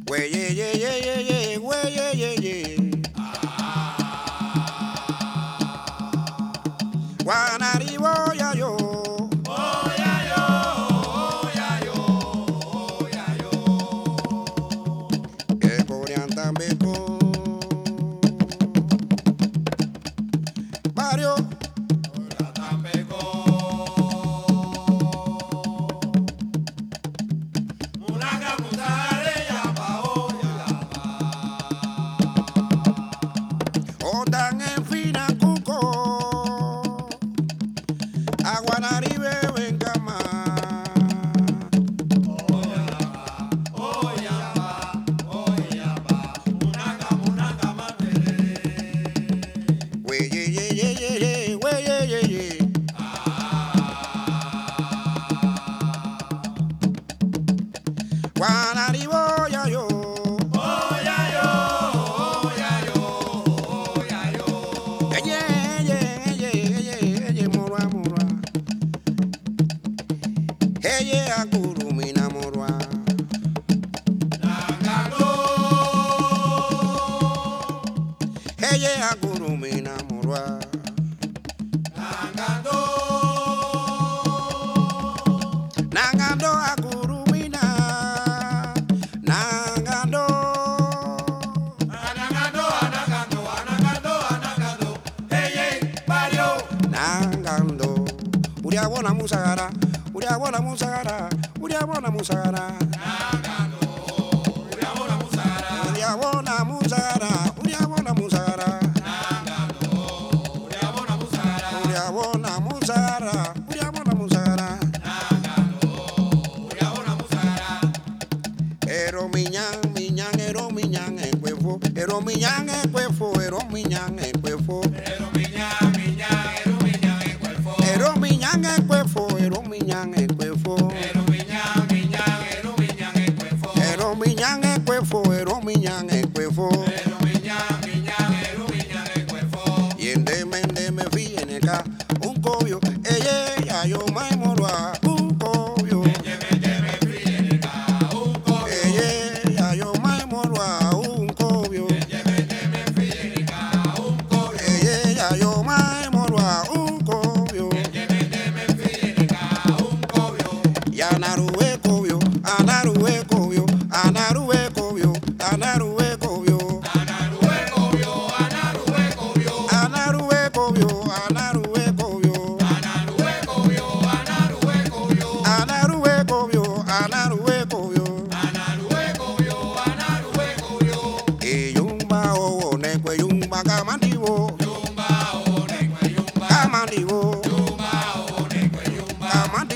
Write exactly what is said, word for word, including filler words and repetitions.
Wey, ye, ye, ye, ye, ye, wey, ye, ye, ye. Guanaribo, ya, yo. Oh, ya, yo, oh, ya, yo, oh, ya, yo. Que corean también con varios. Ora tambeco. Mulaga, mutare, yapa, oh, yapa. Otan en fina cuco. Aguanaribe, venga más. Oh, yapa, oh, yapa, oh, yapa. Munaga, munaga, materere. Wey, ye, ye, ye, ye, ye, wey, ye, ye, ye. Guanaribo, ya, yo. Oh, ya, yo, oh, ya, yo, oh, ya, yo. Eye, eye, eye, eye, eye, morua, morua. Eye, akurumina, morua. Nagano. Eye, akurumina, morua. Nagano. Nangando, akurumina. Nangando. Anagando, anagando, anagando, anagando. Hey, hey, Mario. Nangando. Uriabona musagara. Uriabona musagara. Uriabona musagara. Nagando. Uriamona musara. Uriabona musagara. Uriabona musagara. Nagando. Uriamona musara. Uriabona musagara. Uriabona musagara. Nagando. Uriamona musara. Ero miñan, miñan, ero miñan en cuefo. Ero miñan en cuefo. Ero miñan en cuefo. Ero miña, miña, ero miña en cuerpo. Ero miñan en cuefo. Ero miñan en cuefo. Ero miña, miña, ero miña en cuerpo. Ero miñan en cuefo. Ero miñan en cuefo. Ero miña, miña, ero miña en cuerpo. Y en deme, en deme, viene acá un cobio. Ella, ya yo me morua. Un cobio. Lleve, lleve, friega, un cobio. Ella, ya yo me morua. Un cobio. Lleve, lleve, friega, un cobio. Ella, ya yo me morua. Un cobio. Lleve, lleve, friega, un cobio. Y anarue cobio. Anarue cobio. Anarue cobio. Anarue cobio. Anarue cobio, anarue cobio. Anarue cobio. Anarue cobio. Anarue cobio, anarue cobio. Anarue cobio. Anarue cobio. Anarue cobio, anarue cobio. Y yumba o nekwe yumba kamandiwo. Yumba, o, necue, yumba. Kamandiwo. Yumba, o, necue, yumba. Kamandiwo.